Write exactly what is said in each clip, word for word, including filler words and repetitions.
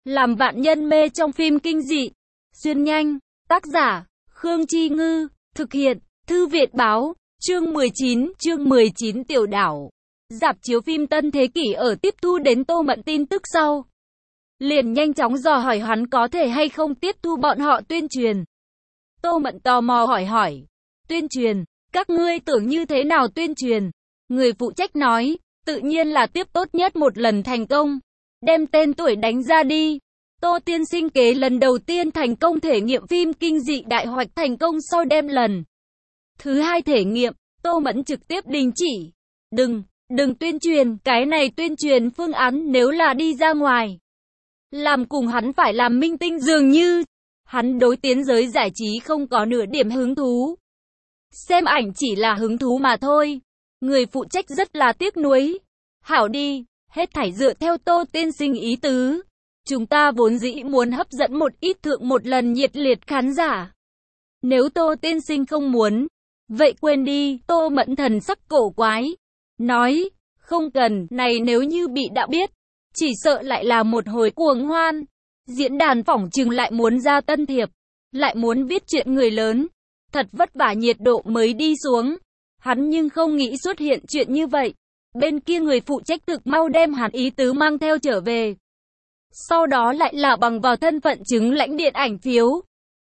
Làm vạn nhân mê trong phim kinh dị. Xuyên nhanh. Tác giả, Khương Chi Ngư. Thực hiện, Thư Viện Báo. Chương mười chín, chương mười chín Tiểu Đảo. Rạp chiếu phim Tân Thế Kỷ ở tiếp thu đến Tô Mẫn tin tức sau. Liền nhanh chóng dò hỏi hắn có thể hay không tiếp thu bọn họ tuyên truyền. Tô Mẫn tò mò hỏi hỏi. Tuyên truyền? Các ngươi tưởng như thế nào tuyên truyền? Người phụ trách nói, tự nhiên là tiếp tốt nhất một lần thành công. Đem tên tuổi đánh ra đi. Tô tiên sinh kế lần đầu tiên thành công thể nghiệm phim kinh dị đại hoạch thành công sau đem lần thứ hai thể nghiệm, Tô Mẫn trực tiếp đình chỉ. Đừng, đừng tuyên truyền, cái này tuyên truyền phương án nếu là đi ra ngoài. Làm cùng hắn phải làm minh tinh dường như. Hắn đối tiến giới giải trí không có nửa điểm hứng thú. Xem ảnh chỉ là hứng thú mà thôi. Người phụ trách rất là tiếc nuối. Hảo đi, hết thảy dựa theo Tô tiên sinh ý tứ. Chúng ta vốn dĩ muốn hấp dẫn một ít thượng một lần nhiệt liệt khán giả. Nếu Tô tiên sinh không muốn, vậy quên đi. Tô Mẫn thần sắc cổ quái. Nói, không cần, này nếu như bị đã biết, chỉ sợ lại là một hồi cuồng hoan. Diễn đàn phỏng chừng lại muốn ra tân thiệp, lại muốn viết chuyện người lớn. Thật vất vả nhiệt độ mới đi xuống. Hắn nhưng không nghĩ xuất hiện chuyện như vậy. Bên kia người phụ trách thực mau đem hắn ý tứ mang theo trở về. Sau đó lại là bằng vào thân phận chứng lãnh điện ảnh phiếu.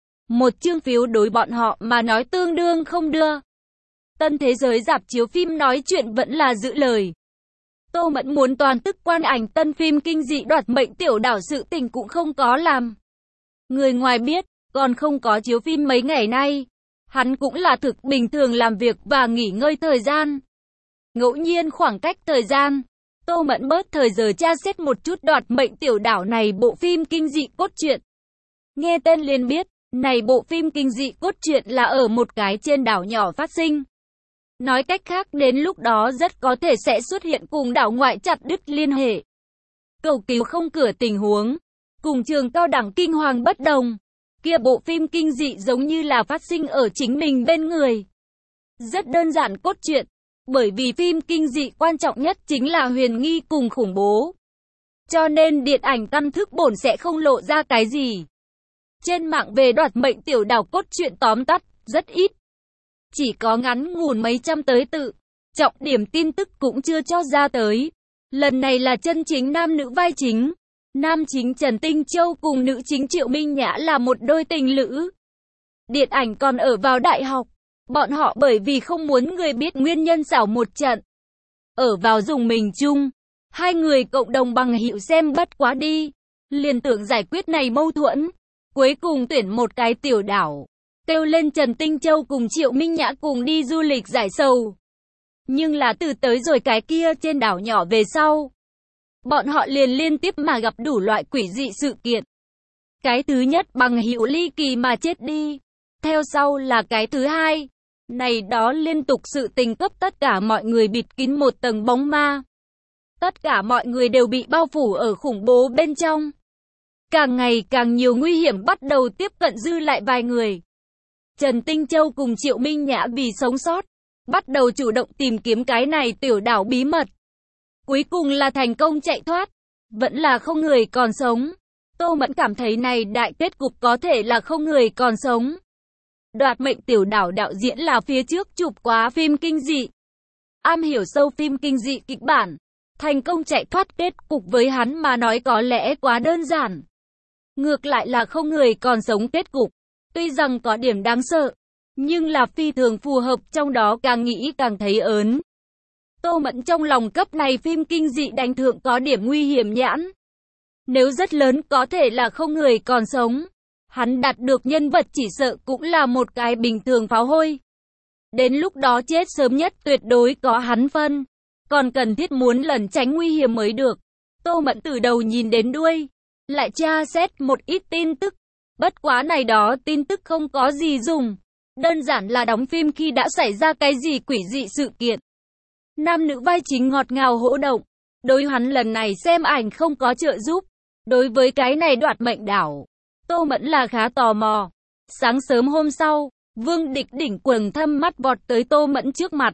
Một chương phiếu đối bọn họ mà nói tương đương không đưa. Tân thế giới rạp chiếu phim nói chuyện vẫn là giữ lời. Tô Mẫn muốn toàn tức quan ảnh tân phim kinh dị đoạt mệnh tiểu đảo sự tình cũng không có làm. Người ngoài biết, còn không có chiếu phim mấy ngày nay. Hắn cũng là thực bình thường làm việc và nghỉ ngơi thời gian. Ngẫu nhiên khoảng cách thời gian, Tô Mẫn bớt thời giờ tra xét một chút đoạt mệnh tiểu đảo này bộ phim kinh dị cốt truyện. Nghe tên liền biết, này bộ phim kinh dị cốt truyện là ở một cái trên đảo nhỏ phát sinh. Nói cách khác đến lúc đó rất có thể sẽ xuất hiện cùng đảo ngoại chặt đứt liên hệ. Cầu cứu không cửa tình huống, cùng trường cao đẳng kinh hoàng bất đồng. Kia bộ phim kinh dị giống như là phát sinh ở chính mình bên người. Rất đơn giản cốt truyện, bởi vì phim kinh dị quan trọng nhất chính là huyền nghi cùng khủng bố. Cho nên điện ảnh căn thức bổn sẽ không lộ ra cái gì. Trên mạng về đoạt mệnh tiểu đảo cốt truyện tóm tắt, rất ít. Chỉ có ngắn ngủn mấy trăm tới tự, trọng điểm tin tức cũng chưa cho ra tới. Lần này là chân chính nam nữ vai chính. Nam chính Trần Tinh Châu cùng nữ chính Triệu Minh Nhã là một đôi tình lữ. Điện ảnh còn ở vào đại học. Bọn họ bởi vì không muốn người biết nguyên nhân xảo một trận. Ở vào dùng mình chung. Hai người cộng đồng bằng hữu xem bất quá đi. Liền tưởng giải quyết này mâu thuẫn. Cuối cùng tuyển một cái tiểu đảo. Kêu lên Trần Tinh Châu cùng Triệu Minh Nhã cùng đi du lịch giải sầu. Nhưng là từ tới rồi cái kia trên đảo nhỏ về sau. Bọn họ liền liên tiếp mà gặp đủ loại quỷ dị sự kiện. Cái thứ nhất bằng hữu ly kỳ mà chết đi. Theo sau là cái thứ hai. Này đó liên tục sự tình cấp tất cả mọi người bịt kín một tầng bóng ma. Tất cả mọi người đều bị bao phủ ở khủng bố bên trong. Càng ngày càng nhiều nguy hiểm bắt đầu tiếp cận dư lại vài người. Trần Tinh Châu cùng Triệu Minh Nhã vì sống sót, bắt đầu chủ động tìm kiếm cái này tiểu đảo bí mật. Cuối cùng là thành công chạy thoát, vẫn là không người còn sống. Tô Mẫn cảm thấy này đại kết cục có thể là không người còn sống. Đoạt mệnh tiểu đảo đạo diễn là phía trước chụp quá phim kinh dị. Am hiểu sâu phim kinh dị kịch bản. Thành công chạy thoát kết cục với hắn mà nói có lẽ quá đơn giản. Ngược lại là không người còn sống kết cục. Tuy rằng có điểm đáng sợ, nhưng là phi thường phù hợp, trong đó càng nghĩ càng thấy ớn. Tô Mẫn trong lòng cấp này phim kinh dị đánh thượng có điểm nguy hiểm nhãn. Nếu rất lớn có thể là không người còn sống. Hắn đạt được nhân vật chỉ sợ cũng là một cái bình thường pháo hôi. Đến lúc đó chết sớm nhất tuyệt đối có hắn phân. Còn cần thiết muốn lẩn tránh nguy hiểm mới được. Tô Mẫn từ đầu nhìn đến đuôi. Lại tra xét một ít tin tức. Bất quá này đó tin tức không có gì dùng. Đơn giản là đóng phim khi đã xảy ra cái gì quỷ dị sự kiện. Nam nữ vai chính ngọt ngào hỗ động. Đối hắn lần này xem ảnh không có trợ giúp. Đối với cái này đoạt mệnh đảo, Tô Mẫn là khá tò mò. Sáng sớm hôm sau, Vương Địch đỉnh quần thâm mắt vọt tới Tô Mẫn trước mặt.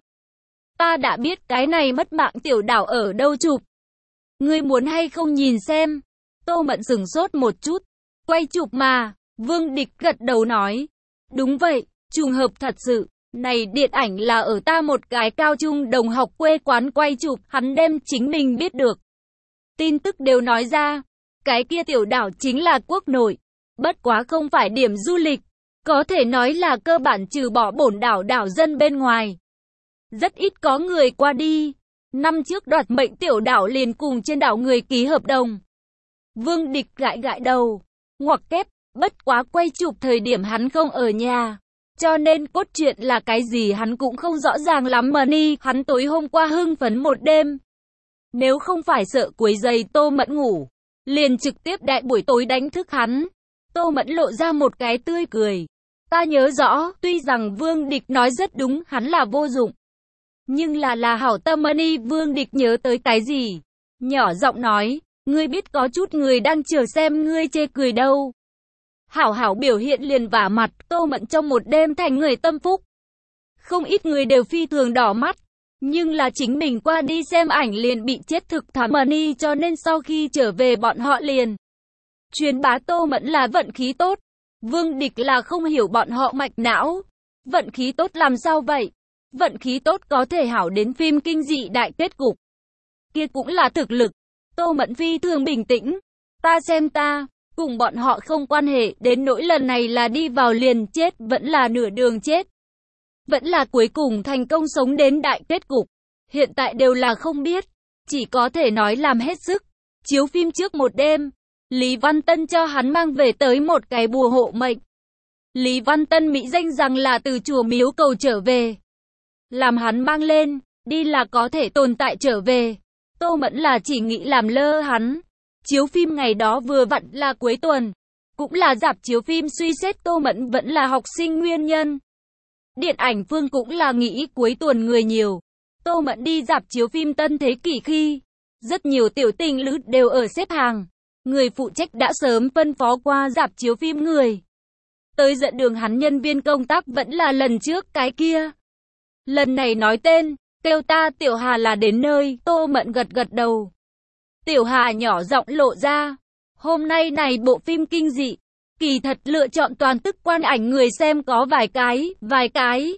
Ta đã biết cái này mất mạng tiểu đảo ở đâu chụp. Ngươi muốn hay không nhìn xem? Tô Mẫn sửng sốt một chút. Quay chụp mà, Vương Địch gật đầu nói. Đúng vậy, trùng hợp thật sự. Này điện ảnh là ở ta một cái cao trung đồng học quê quán quay chụp, hắn đem chính mình biết được. Tin tức đều nói ra, cái kia tiểu đảo chính là quốc nội. Bất quá không phải điểm du lịch, có thể nói là cơ bản trừ bỏ bổn đảo đảo dân bên ngoài. Rất ít có người qua đi. Năm trước đoạt mệnh tiểu đảo liền cùng trên đảo người ký hợp đồng. Vương Địch gãi gãi đầu, ngoặc kép, bất quá quay chụp thời điểm hắn không ở nhà. Cho nên cốt truyện là cái gì hắn cũng không rõ ràng lắm mà ni, hắn tối hôm qua hưng phấn một đêm. Nếu không phải sợ quấy rầy Tô Mẫn ngủ, liền trực tiếp đại buổi tối đánh thức hắn. Tô Mẫn lộ ra một cái tươi cười. Ta nhớ rõ, tuy rằng Vương Địch nói rất đúng, hắn là vô dụng. Nhưng là là hảo tâm ni, Vương Địch nhớ tới cái gì? Nhỏ giọng nói, ngươi biết có chút người đang chờ xem ngươi chê cười đâu. Hảo hảo biểu hiện liền vả mặt, Tô Mẫn trong một đêm thành người tâm phúc. Không ít người đều phi thường đỏ mắt, nhưng là chính mình qua đi xem ảnh liền bị chết thực thảm ni, cho nên sau khi trở về bọn họ liền truyền bá Tô Mẫn là vận khí tốt. Vương Địch là không hiểu bọn họ mạch não. Vận khí tốt làm sao vậy? Vận khí tốt có thể hảo đến phim kinh dị đại kết cục. Kia cũng là thực lực. Tô Mẫn phi thường bình tĩnh. Ta xem ta, cùng bọn họ không quan hệ, đến nỗi lần này là đi vào liền chết, vẫn là nửa đường chết. Vẫn là cuối cùng thành công sống đến đại kết cục. Hiện tại đều là không biết. Chỉ có thể nói làm hết sức. Chiếu phim trước một đêm, Lý Văn Tân cho hắn mang về tới một cái bùa hộ mệnh. Lý Văn Tân mỹ danh rằng là từ chùa miếu cầu trở về. Làm hắn mang lên, đi là có thể tồn tại trở về. Tô Mẫn là chỉ nghĩ làm lơ hắn. Chiếu phim ngày đó vừa vặn là cuối tuần. Cũng là rạp chiếu phim suy xét Tô Mẫn vẫn là học sinh nguyên nhân. Điện ảnh phương cũng là nghĩ cuối tuần người nhiều. Tô Mẫn đi rạp chiếu phim Tân Thế Kỷ khi rất nhiều tiểu tình lữ đều ở xếp hàng. Người phụ trách đã sớm phân phó qua rạp chiếu phim người tới dẫn đường hắn, nhân viên công tác vẫn là lần trước cái kia. Lần này nói tên, kêu ta Tiểu Hà là đến nơi. Tô Mẫn gật gật đầu. Tiểu Hà nhỏ giọng lộ ra, hôm nay này bộ phim kinh dị, kỳ thật lựa chọn toàn tức quan ảnh người xem có vài cái, vài cái.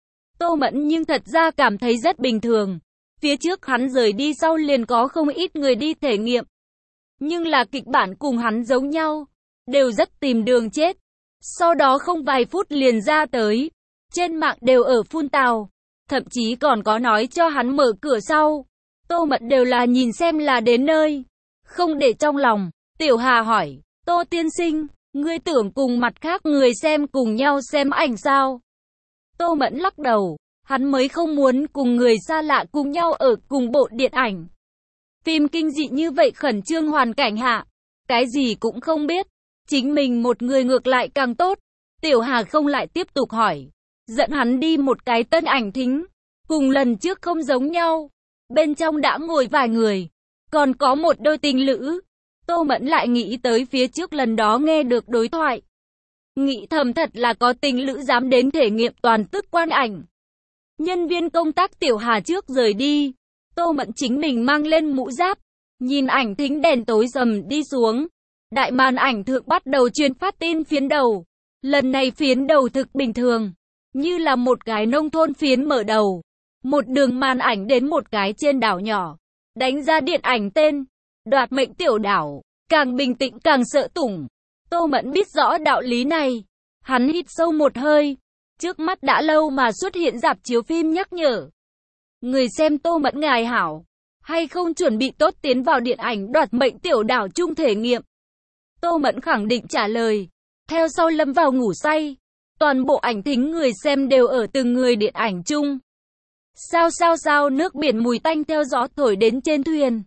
Tô Mẫn nhưng thật ra cảm thấy rất bình thường. Phía trước hắn rời đi sau liền có không ít người đi thể nghiệm. Nhưng là kịch bản cùng hắn giống nhau, đều rất tìm đường chết. Sau đó không vài phút liền ra tới. Trên mạng đều ở phun tào, thậm chí còn có nói cho hắn mở cửa sau. Tô Mẫn đều là nhìn xem là đến nơi, không để trong lòng. Tiểu Hà hỏi, Tô tiên sinh, ngươi tưởng cùng mặt khác người xem cùng nhau xem ảnh sao? Tô Mẫn lắc đầu, hắn mới không muốn cùng người xa lạ cùng nhau ở cùng bộ điện ảnh. Phim kinh dị như vậy khẩn trương hoàn cảnh hạ, cái gì cũng không biết, chính mình một người ngược lại càng tốt. Tiểu Hà không lại tiếp tục hỏi, dẫn hắn đi một cái tân ảnh thính, cùng lần trước không giống nhau. Bên trong đã ngồi vài người, còn có một đôi tình lữ. Tô Mẫn lại nghĩ tới phía trước lần đó nghe được đối thoại. Nghĩ thầm thật là có tình lữ dám đến thể nghiệm toàn tức quan ảnh. Nhân viên công tác Tiểu Hà trước rời đi. Tô Mẫn chính mình mang lên mũ giáp, nhìn ảnh thính đèn tối sầm đi xuống. Đại màn ảnh thượng bắt đầu truyền phát tin phiến đầu. Lần này phiến đầu thực bình thường, như là một cái nông thôn phiến mở đầu. Một đường màn ảnh đến một cái trên đảo nhỏ, đánh ra điện ảnh tên, đoạt mệnh tiểu đảo. Càng bình tĩnh càng sợ tủng. Tô Mẫn biết rõ đạo lý này. Hắn hít sâu một hơi. Trước mắt đã lâu mà xuất hiện rạp chiếu phim nhắc nhở. Người xem Tô Mẫn ngài hảo, hay không chuẩn bị tốt tiến vào điện ảnh đoạt mệnh tiểu đảo chung thể nghiệm? Tô Mẫn khẳng định trả lời. Theo sau lâm vào ngủ say. Toàn bộ ảnh thính người xem đều ở từng người điện ảnh chung. Sao sao sao nước biển mùi tanh theo gió thổi đến trên thuyền.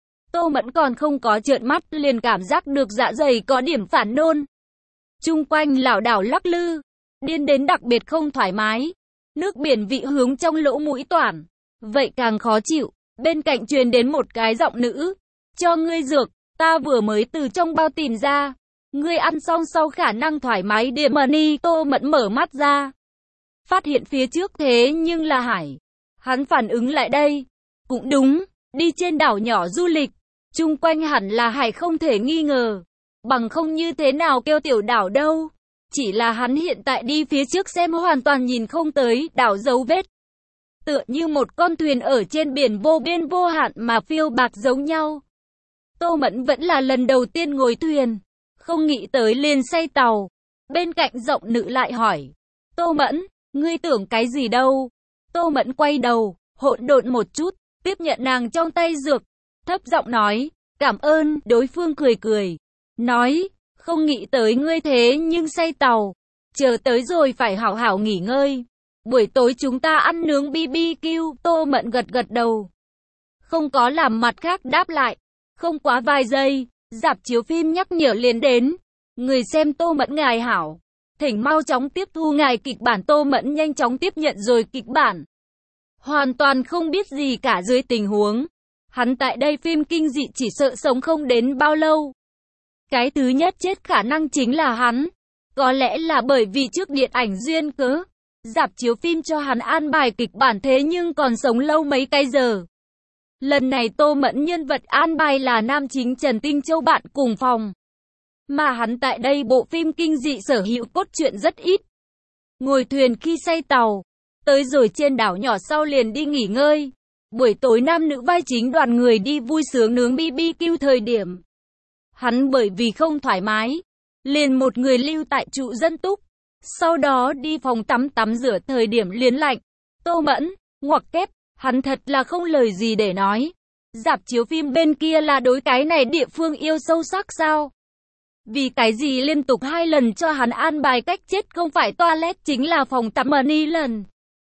Tô Mẫn còn không có trợn mắt liền cảm giác được dạ dày có điểm phản nôn. Chung quanh lảo đảo lắc lư, điên đến đặc biệt không thoải mái. Nước biển vị hướng trong lỗ mũi toản, vậy càng khó chịu. Bên cạnh truyền đến một cái giọng nữ. Cho ngươi dược, ta vừa mới từ trong bao tìm ra. Ngươi ăn xong sau khả năng thoải mái điểm money. Tô Mẫn mở mắt ra, phát hiện phía trước thế nhưng là Hải. Hắn phản ứng lại đây. Cũng đúng, đi trên đảo nhỏ du lịch, chung quanh hẳn là hải không thể nghi ngờ. Bằng không như thế nào kêu tiểu đảo đâu. Chỉ là hắn hiện tại đi phía trước xem hoàn toàn nhìn không tới đảo dấu vết. Tựa như một con thuyền ở trên biển vô biên vô hạn mà phiêu bạc giống nhau. Tô Mẫn vẫn là lần đầu tiên ngồi thuyền. Không nghĩ tới liền say tàu. Bên cạnh giọng nữ lại hỏi. Tô Mẫn, ngươi tưởng cái gì đâu? Tô Mẫn quay đầu, hỗn độn một chút, tiếp nhận nàng trong tay dược. Thấp giọng nói, cảm ơn, đối phương cười cười. Nói, không nghĩ tới ngươi thế nhưng say tàu. Chờ tới rồi phải hảo hảo nghỉ ngơi. Buổi tối chúng ta ăn nướng bi bi kiu, Tô Mẫn gật gật đầu. Không có làm mặt khác đáp lại. Không quá vài giây, rạp chiếu phim nhắc nhở liền đến. Người xem Tô Mẫn ngài hảo. Thỉnh mau chóng tiếp thu ngài kịch bản. Tô Mẫn nhanh chóng tiếp nhận rồi kịch bản. Hoàn toàn không biết gì cả dưới tình huống. Hắn tại đây phim kinh dị chỉ sợ sống không đến bao lâu. Cái thứ nhất chết khả năng chính là hắn. Có lẽ là bởi vì trước điện ảnh duyên cớ. Rạp chiếu phim cho hắn an bài kịch bản thế nhưng còn sống lâu mấy cái giờ. Lần này Tô Mẫn nhân vật an bài là nam chính Trần Tinh Châu bạn cùng phòng. Mà hắn tại đây bộ phim kinh dị sở hữu cốt truyện rất ít. Ngồi thuyền khi say tàu. Tới rồi trên đảo nhỏ sau liền đi nghỉ ngơi. Buổi tối nam nữ vai chính đoàn người đi vui sướng nướng bi bi kiu thời điểm. Hắn bởi vì không thoải mái. Liền một người lưu tại trụ dân túc. Sau đó đi phòng tắm tắm rửa thời điểm liền lạnh. Tô Mẫn, ngoặc kép, hắn thật là không lời gì để nói. Rạp chiếu phim bên kia là đối cái này địa phương yêu sâu sắc sao? Vì cái gì liên tục hai lần cho hắn an bài cách chết không phải toilet chính là phòng tắm mà ni lần.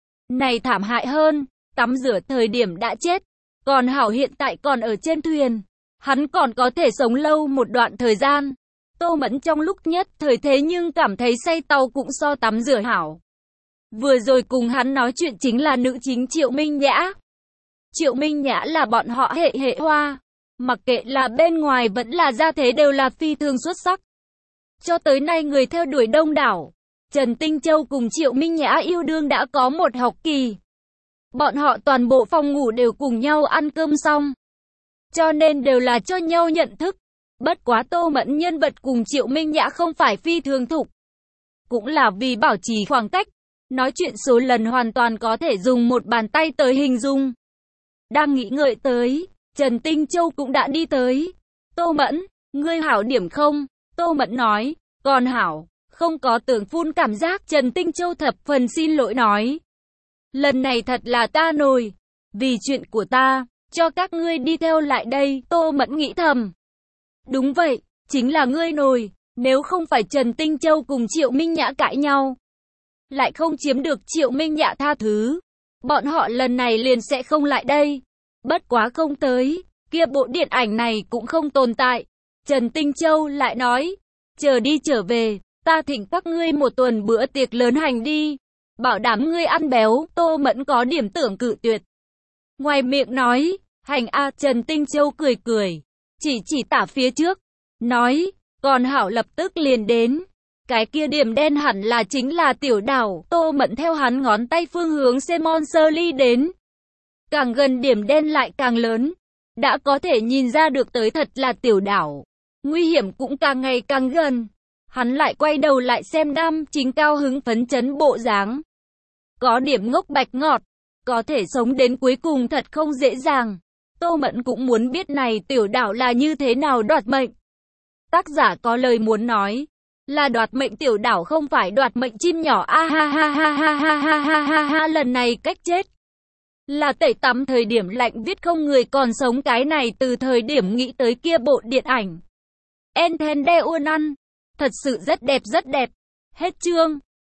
Này thảm hại hơn, tắm rửa thời điểm đã chết. Còn hảo hiện tại còn ở trên thuyền. Hắn còn có thể sống lâu một đoạn thời gian. Tô Mẫn trong lúc nhất thời thế nhưng cảm thấy say tàu cũng so tắm rửa hảo. Vừa rồi cùng hắn nói chuyện chính là nữ chính Triệu Minh Nhã. Triệu Minh Nhã là bọn họ hệ hệ hoa. Mặc kệ là bên ngoài vẫn là gia thế đều là phi thường xuất sắc. Cho tới nay người theo đuổi đông đảo. Trần Tinh Châu cùng Triệu Minh Nhã yêu đương đã có một học kỳ. Bọn họ toàn bộ phòng ngủ đều cùng nhau ăn cơm xong. Cho nên đều là cho nhau nhận thức. Bất quá Tô Mẫn nhân vật cùng Triệu Minh Nhã không phải phi thường thục. Cũng là vì bảo trì khoảng cách. Nói chuyện số lần hoàn toàn có thể dùng một bàn tay tới hình dung. Đang nghĩ ngợi tới, Trần Tinh Châu cũng đã đi tới. Tô Mẫn, ngươi hảo điểm không? Tô Mẫn nói, còn hảo, không có tưởng phun cảm giác. Trần Tinh Châu thập phần xin lỗi nói. Lần này thật là ta nổi. Vì chuyện của ta, cho các ngươi đi theo lại đây. Tô Mẫn nghĩ thầm. Đúng vậy, chính là ngươi nổi. Nếu không phải Trần Tinh Châu cùng Triệu Minh Nhã cãi nhau, lại không chiếm được Triệu Minh Nhã tha thứ, bọn họ lần này liền sẽ không lại đây. Bất quá không tới, kia bộ điện ảnh này cũng không tồn tại. Trần Tinh Châu lại nói, chờ đi trở về, ta thỉnh các ngươi một tuần bữa tiệc lớn hành đi. Bảo đảm ngươi ăn béo. Tô Mẫn có điểm tưởng cự tuyệt. Ngoài miệng nói, hành a. Trần Tinh Châu cười cười, chỉ chỉ tả phía trước, nói, còn hảo lập tức liền đến. Cái kia điểm đen hẳn là chính là tiểu đảo. Tô Mẫn theo hắn ngón tay phương hướng Simon Shirley đến. Càng gần điểm đen lại càng lớn. Đã có thể nhìn ra được tới thật là tiểu đảo. Nguy hiểm cũng càng ngày càng gần. Hắn lại quay đầu lại xem nam chính cao hứng phấn chấn bộ dáng. Có điểm ngốc bạch ngọt. Có thể sống đến cuối cùng thật không dễ dàng. Tô Mẫn cũng muốn biết này tiểu đảo là như thế nào đoạt mệnh. Tác giả có lời muốn nói. Là đoạt mệnh tiểu đảo không phải đoạt mệnh chim nhỏ. A ha ha ha ha ha ha ha ha ha. Lần này cách chết là tẩy tắm thời điểm lạnh viết không người còn sống. Cái này từ thời điểm nghĩ tới kia bộ điện ảnh Entende Unan. Thật sự rất đẹp rất đẹp. Hết chương.